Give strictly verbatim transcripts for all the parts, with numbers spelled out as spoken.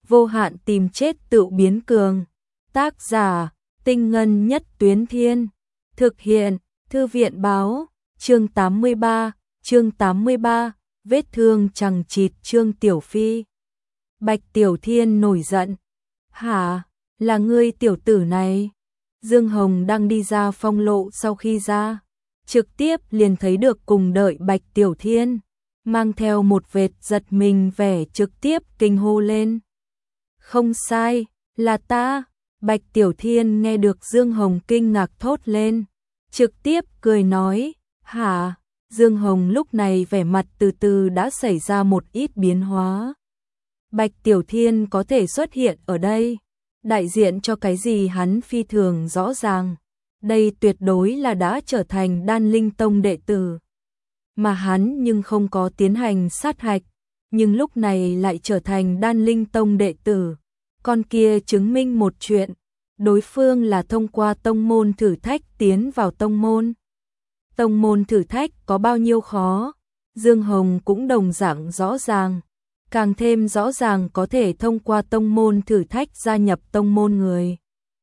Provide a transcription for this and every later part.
vô hạn tìm chết tự biến cường. Tác giả, Tinh Ngân Nhất Tuyến Thiên. Thực hiện, Thư viện báo, chương tám mươi ba, chương tám mươi ba, vết thương chằng chịt Trương Tiểu Phi. Bạch Tiểu Thiên nổi giận. Hả, là ngươi tiểu tử này? Dương Hồng đang đi ra phong lộ sau khi ra, trực tiếp liền thấy được cùng đợi Bạch Tiểu Thiên, mang theo một vệt giật mình vẻ trực tiếp kinh hô lên. Không sai, là ta. Bạch Tiểu Thiên nghe được Dương Hồng kinh ngạc thốt lên, trực tiếp cười nói, hả? Dương Hồng lúc này vẻ mặt từ từ đã xảy ra một ít biến hóa. Bạch Tiểu Thiên có thể xuất hiện ở đây, đại diện cho cái gì hắn phi thường rõ ràng. Đây tuyệt đối là đã trở thành Đan Linh Tông đệ tử. Mà hắn nhưng không có tiến hành sát hạch, nhưng lúc này lại trở thành Đan Linh Tông đệ tử. Con kia chứng minh một chuyện, đối phương là thông qua tông môn thử thách tiến vào tông môn. Tông môn thử thách có bao nhiêu khó, Dương Hồng cũng đồng dạng rõ ràng. Càng thêm rõ ràng có thể thông qua tông môn thử thách gia nhập tông môn người.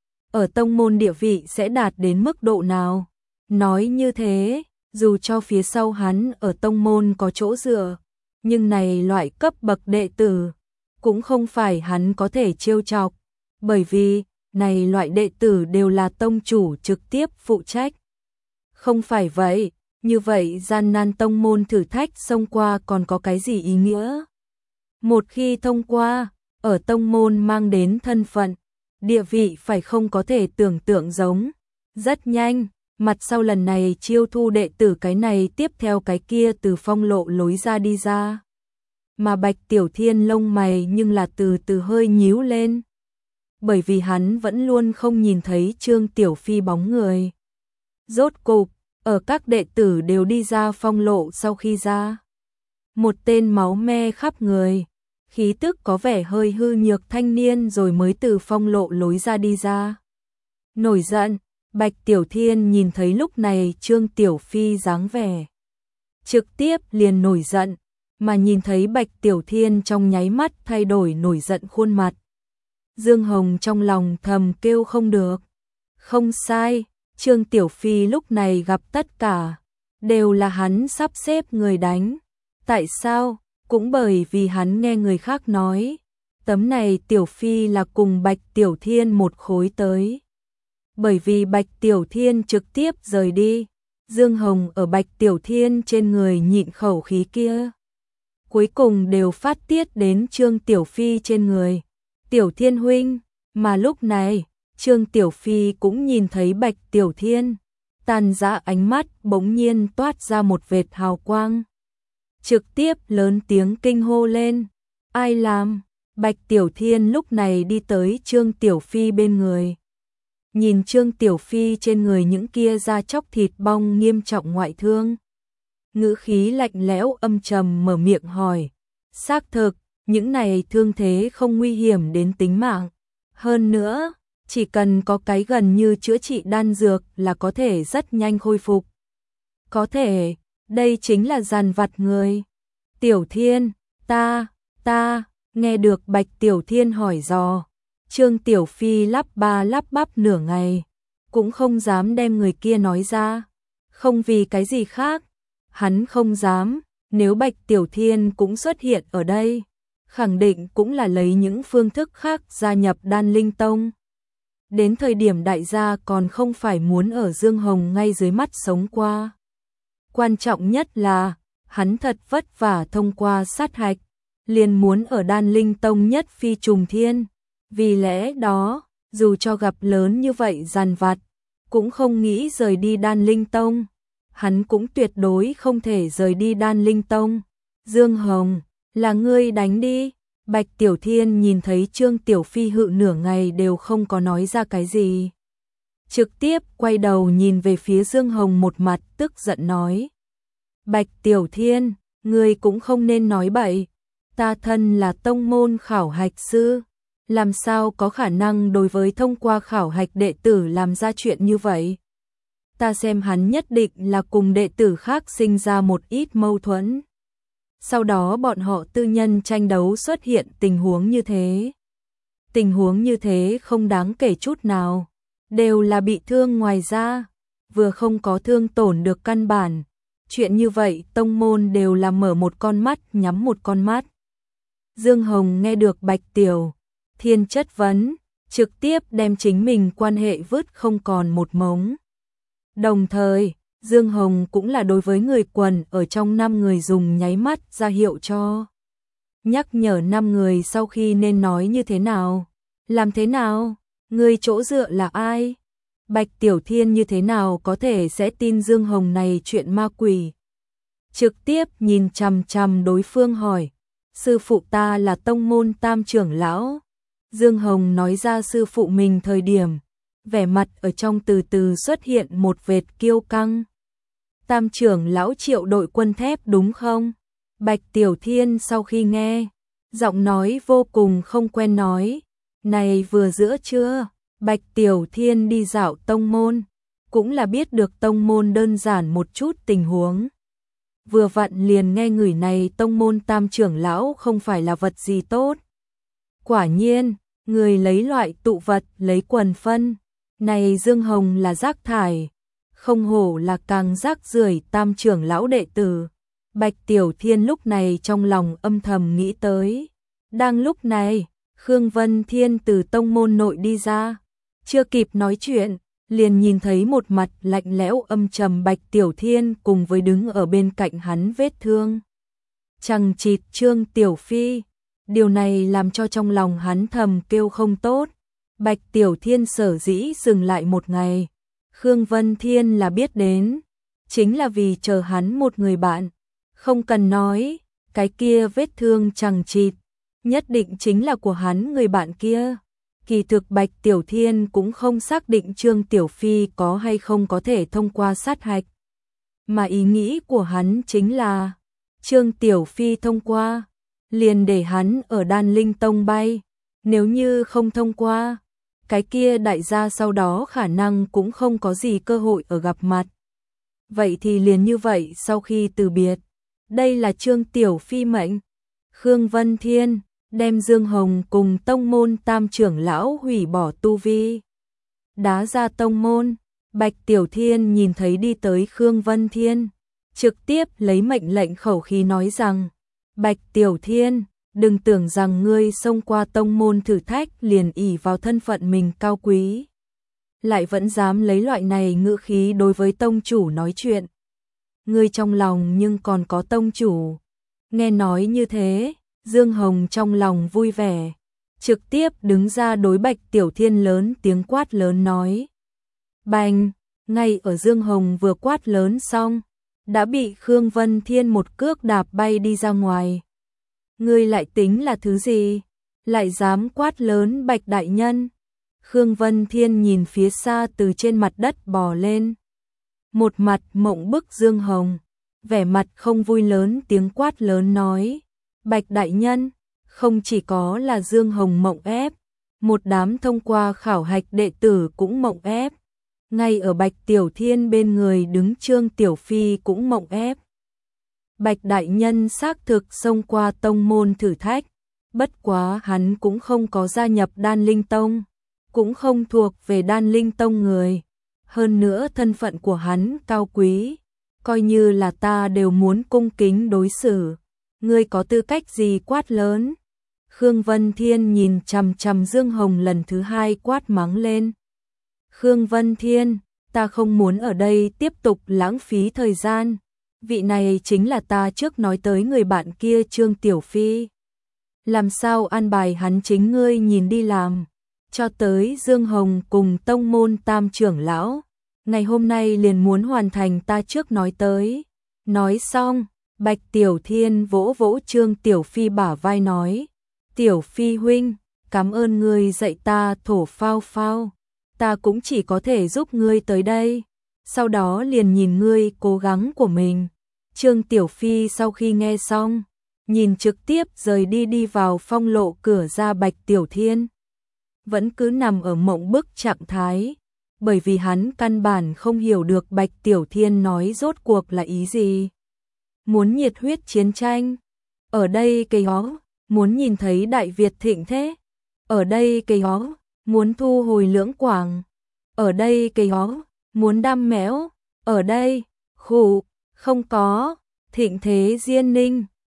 Ở tông môn địa vị sẽ đạt đến mức độ nào? Nói như thế, dù cho phía sau hắn ở tông môn có chỗ dựa, nhưng này loại cấp bậc đệ tử, cũng không phải hắn có thể trêu chọc, bởi vì, này loại đệ tử đều là tông chủ trực tiếp phụ trách. Không phải vậy, như vậy gian nan tông môn thử thách xông qua còn có cái gì ý nghĩa? Một khi thông qua, ở tông môn mang đến thân phận, địa vị phải không có thể tưởng tượng giống. Rất nhanh, mặt sau lần này chiêu thu đệ tử cái này tiếp theo cái kia từ phong lộ lối ra đi ra. Mà Bạch Tiểu Thiên lông mày nhưng là từ từ hơi nhíu lên. Bởi vì hắn vẫn luôn không nhìn thấy Trương Tiểu Phi bóng người. Rốt cục, ở các đệ tử đều đi ra phong lộ sau khi ra. Một tên máu me khắp người, khí tức có vẻ hơi hư nhược thanh niên rồi mới từ phong lộ lối ra đi ra. Nổi giận, Bạch Tiểu Thiên nhìn thấy lúc này Trương Tiểu Phi dáng vẻ, trực tiếp liền nổi giận, mà nhìn thấy Bạch Tiểu Thiên trong nháy mắt thay đổi nổi giận khuôn mặt. Dương Hồng trong lòng thầm kêu không được. Không sai, Trương Tiểu Phi lúc này gặp tất cả, đều là hắn sắp xếp người đánh. Tại sao? Cũng bởi vì hắn nghe người khác nói, tấm này Tiểu Phi là cùng Bạch Tiểu Thiên một khối tới. Bởi vì Bạch Tiểu Thiên trực tiếp rời đi, Dương Hồng ở Bạch Tiểu Thiên trên người nhịn khẩu khí kia. Cuối cùng đều phát tiết đến Trương Tiểu Phi trên người. Tiểu Thiên huynh, mà lúc này, Trương Tiểu Phi cũng nhìn thấy Bạch Tiểu Thiên, tàn ra ánh mắt bỗng nhiên toát ra một vệt hào quang. Trực tiếp lớn tiếng kinh hô lên. Ai làm? Bạch Tiểu Thiên lúc này đi tới Trương Tiểu Phi bên người. Nhìn Trương Tiểu Phi trên người những kia da chóc thịt bong nghiêm trọng ngoại thương. Ngữ khí lạnh lẽo âm trầm mở miệng hỏi. Xác thực, những này thương thế không nguy hiểm đến tính mạng. Hơn nữa, chỉ cần có cái gần như chữa trị đan dược là có thể rất nhanh khôi phục. Có thể, đây chính là giàn vặt người. Tiểu Thiên, ta, ta, nghe được Bạch Tiểu Thiên hỏi dò. Trương Tiểu Phi lắp ba lắp bắp nửa ngày, cũng không dám đem người kia nói ra. Không vì cái gì khác, hắn không dám, nếu Bạch Tiểu Thiên cũng xuất hiện ở đây, khẳng định cũng là lấy những phương thức khác gia nhập Đan Linh Tông. Đến thời điểm đại gia còn không phải muốn ở Dương Hồng ngay dưới mắt sống qua. Quan trọng nhất là, hắn thật vất vả thông qua sát hạch, liền muốn ở Đan Linh Tông nhất phi trùng thiên. Vì lẽ đó, dù cho gặp lớn như vậy giàn vặt, cũng không nghĩ rời đi Đan Linh Tông. Hắn cũng tuyệt đối không thể rời đi Đan Linh Tông. Dương Hồng, là ngươi đánh đi. Bạch Tiểu Thiên nhìn thấy Trương Tiểu Phi hự nửa ngày đều không có nói ra cái gì. Trực tiếp quay đầu nhìn về phía Dương Hồng một mặt tức giận nói. Bạch Tiểu Thiên, ngươi cũng không nên nói bậy. Ta thân là tông môn khảo hạch sư, làm sao có khả năng đối với thông qua khảo hạch đệ tử làm ra chuyện như vậy. Ta xem hắn nhất định là cùng đệ tử khác sinh ra một ít mâu thuẫn. Sau đó bọn họ tư nhân tranh đấu xuất hiện tình huống như thế. tình huống như thế không đáng kể chút nào, đều là bị thương ngoài da, vừa không có thương tổn được căn bản. Chuyện như vậy tông môn đều là mở một con mắt nhắm một con mắt. Dương Hồng nghe được Bạch Tiểu Thiên chất vấn, trực tiếp đem chính mình quan hệ vứt không còn một mống. Đồng thời, Dương Hồng cũng là đối với người quần ở trong năm người dùng nháy mắt ra hiệu cho. Nhắc nhở năm người sau khi nên nói như thế nào, làm thế nào, người chỗ dựa là ai. Bạch Tiểu Thiên như thế nào có thể sẽ tin Dương Hồng này chuyện ma quỷ. Trực tiếp nhìn chằm chằm đối phương hỏi, sư phụ ta là tông môn Tam trưởng lão. Dương Hồng nói ra sư phụ mình thời điểm, vẻ mặt ở trong từ từ xuất hiện một vệt kiêu căng. Tam trưởng lão Triệu đội quân thép đúng không? Bạch Tiểu Thiên sau khi nghe, giọng nói vô cùng không quen nói, này vừa giữa trưa, Bạch Tiểu Thiên đi dạo tông môn, cũng là biết được tông môn đơn giản một chút tình huống. Vừa vặn liền nghe người này tông môn Tam trưởng lão không phải là vật gì tốt. Quả nhiên, người lấy loại tụ vật lấy quần phân, này Dương Hồng là rác thải, không hổ là càng rác rưởi Tam trưởng lão đệ tử. Bạch Tiểu Thiên lúc này trong lòng âm thầm nghĩ tới. Đang lúc này, Khương Vân Thiên từ tông môn nội đi ra, chưa kịp nói chuyện, liền nhìn thấy một mặt lạnh lẽo âm trầm Bạch Tiểu Thiên cùng với đứng ở bên cạnh hắn vết thương chằng chịt Trương Tiểu Phi. Điều này làm cho trong lòng hắn thầm kêu không tốt. Bạch Tiểu Thiên sở dĩ dừng lại một ngày, Khương Vân Thiên là biết đến, chính là vì chờ hắn một người bạn. Không cần nói, cái kia vết thương chằng chịt, nhất định chính là của hắn người bạn kia. Kỳ thực Bạch Tiểu Thiên cũng không xác định Trương Tiểu Phi có hay không có thể thông qua sát hạch. Mà ý nghĩ của hắn chính là, Trương Tiểu Phi thông qua, liền để hắn ở Đan Linh Tông bay. Nếu như không thông qua, cái kia đại gia sau đó khả năng cũng không có gì cơ hội ở gặp mặt. Vậy thì liền như vậy sau khi từ biệt, đây là Trương Tiểu Phi mệnh. Khương Vân Thiên đem Dương Hồng cùng tông môn Tam trưởng lão hủy bỏ tu vi, đá ra tông môn. Bạch Tiểu Thiên nhìn thấy đi tới Khương Vân Thiên, trực tiếp lấy mệnh lệnh khẩu khí nói rằng, Bạch Tiểu Thiên, đừng tưởng rằng ngươi xông qua tông môn thử thách liền ỷ vào thân phận mình cao quý, lại vẫn dám lấy loại này ngữ khí đối với tông chủ nói chuyện. Ngươi trong lòng nhưng còn có tông chủ. Nghe nói như thế, Dương Hồng trong lòng vui vẻ, trực tiếp đứng ra đối Bạch Tiểu Thiên lớn tiếng quát lớn nói. Bành, ngay ở Dương Hồng vừa quát lớn xong, đã bị Khương Vân Thiên một cước đạp bay đi ra ngoài. Ngươi lại tính là thứ gì? Lại dám quát lớn Bạch đại nhân? Khương Vân Thiên nhìn phía xa từ trên mặt đất bò lên. Một mặt mộng bức Dương Hồng, vẻ mặt không vui lớn tiếng quát lớn nói. Bạch đại nhân, không chỉ có là Dương Hồng mộng ép, một đám thông qua khảo hạch đệ tử cũng mộng ép. Ngay ở Bạch Tiểu Thiên bên người đứng Trương Tiểu Phi cũng mộng ép. Bạch đại nhân xác thực xông qua tông môn thử thách, bất quá hắn cũng không có gia nhập Đan Linh Tông, cũng không thuộc về Đan Linh Tông người. Hơn nữa thân phận của hắn cao quý, coi như là ta đều muốn cung kính đối xử. Ngươi có tư cách gì quát lớn? Khương Vân Thiên nhìn chằm chằm Dương Hồng lần thứ hai quát mắng lên. Khương Vân Thiên, ta không muốn ở đây tiếp tục lãng phí thời gian. Vị này chính là ta trước nói tới người bạn kia Trương Tiểu Phi. Làm sao an bài hắn chính ngươi nhìn đi làm. Cho tới Dương Hồng cùng tông môn Tam trưởng lão, ngày hôm nay liền muốn hoàn thành ta trước nói tới. Nói xong, Bạch Tiểu Thiên vỗ vỗ Trương Tiểu Phi bả vai nói. Tiểu Phi huynh, cảm ơn ngươi dạy ta thổ phao phao. Ta cũng chỉ có thể giúp ngươi tới đây. Sau đó liền nhìn ngươi cố gắng của mình. Trương Tiểu Phi sau khi nghe xong, nhìn trực tiếp rời đi đi vào phong lộ cửa ra Bạch Tiểu Thiên. Vẫn cứ nằm ở mộng bức trạng thái, bởi vì hắn căn bản không hiểu được Bạch Tiểu Thiên nói rốt cuộc là ý gì. Muốn nhiệt huyết chiến tranh, ở đây cây ó, muốn nhìn thấy Đại Việt thịnh thế, ở đây cây ó, muốn thu hồi lưỡng quảng, ở đây cây ó, muốn đam mẽo, ở đây, khụ, không có, thịnh thế diên ninh.